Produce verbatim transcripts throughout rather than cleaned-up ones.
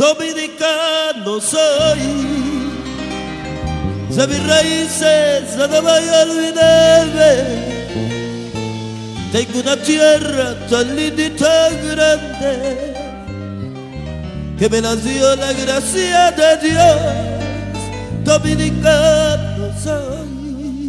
dominicano soy. De mis raíces no voy a olvidarme. Tengo una tierra tan linda y tan grande que me la dio la gracia de Dios. Dominicano soy,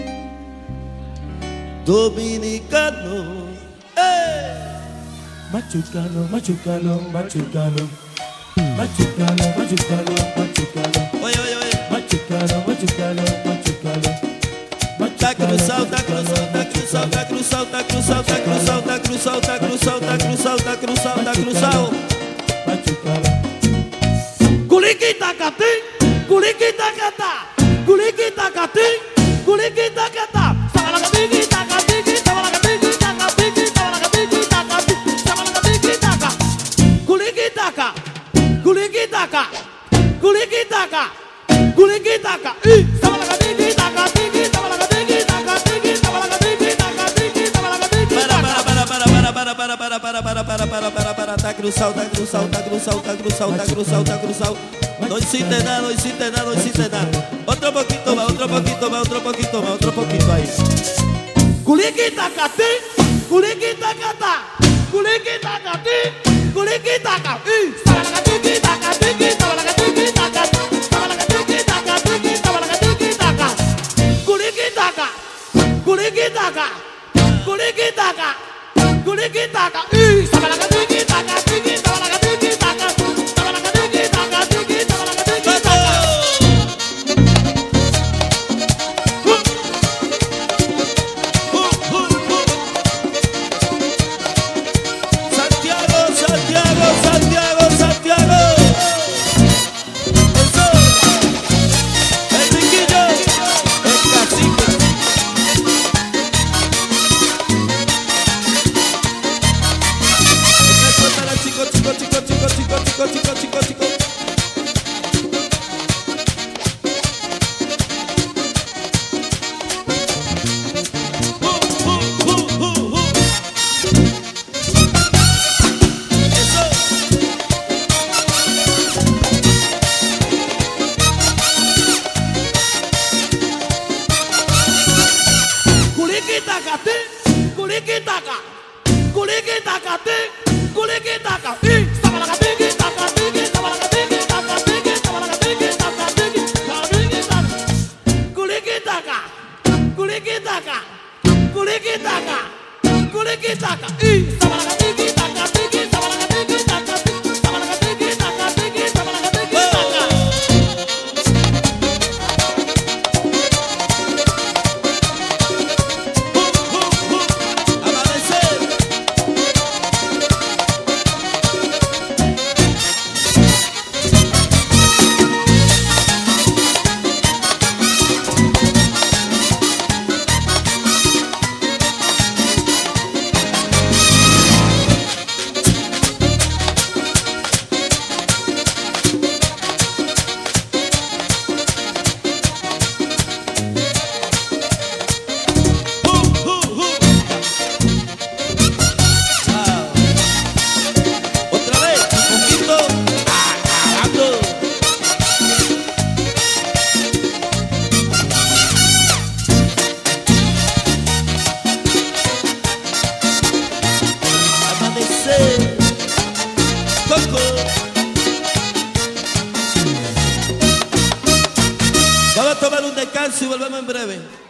dominicano. ¡Eh! Machucalo, machucalo, machucalo, machucalo, machucalo, machucalo. Oye, oye, oye. Machucalo, machucalo, machucalo. Tá cruzado, tá cruzado, tá cruzado, tá cruzado, tá cruzado, tá cruzado, tá cruzado, tá cruzado, tá cruzado, tá cruzado, tá cruzado. Machucalo. Culiquita catim, culiquita catá, culiquita catim, culiquita catá. Sabalacatiquita catiqui, sabalacatiquita catiqui, sabalacatiquita catiqui, sabalacatiquita ca. Culiquita ca, culiquita ca, culiquita ca, culiquita ca. Y sabalacatiquita catiqui, sabalacatiquita catiqui, sabalacatiquita catiqui, sabalacatiquita ca. Para, para, para, para, para, para, para, para, para, para, tá cruzado, tá cruzado, tá cruzado, tá cruzado, tá cruzado, tá cruzado. No hiciste nada, no hiciste nada, no hiciste nada. Otro poquito más, otro poquito más, otro poquito más, otro poquito ahí. Culiquita catí, culiquita catá, culiquita catí, culiquita catí. Sabalacatiquita catiqui, sabalacatiquita catí, sabalacatiquita catiqui, sabalacatiquita ca. Culiquita ca, culiquita ca, culiquita ca. Culiquitaca, y sabalacatiquita, catiqui, sabalacatiquita, sabalacatiquita, catiqui, sabalacatiquita. Santiago, Santiago, Santiago, Santiago. Eso. El riquillo, el cacique. Chico, chico, chico, chico, chico, chico, chico, chico, chico. Uh, uh, uh, uh, uh. Eso. Culiquita cati, culiquita ca, culiquita cati. Culiquitaca, y sabalacatiquita, catiqui, sabalacatiquita, catiqui, sabalacatiquita, catiqui, sabalacatiquita. Culiquitaca, culiquitaca, culiquitaca, culiquitaca, y sabalacatiquita, catiqui, sabalacatiquita, catiqui, sabalacatiquita, catiqui, sabalacatiquita. Amanecer. Vamos a tomar un descanso y volvemos en breve.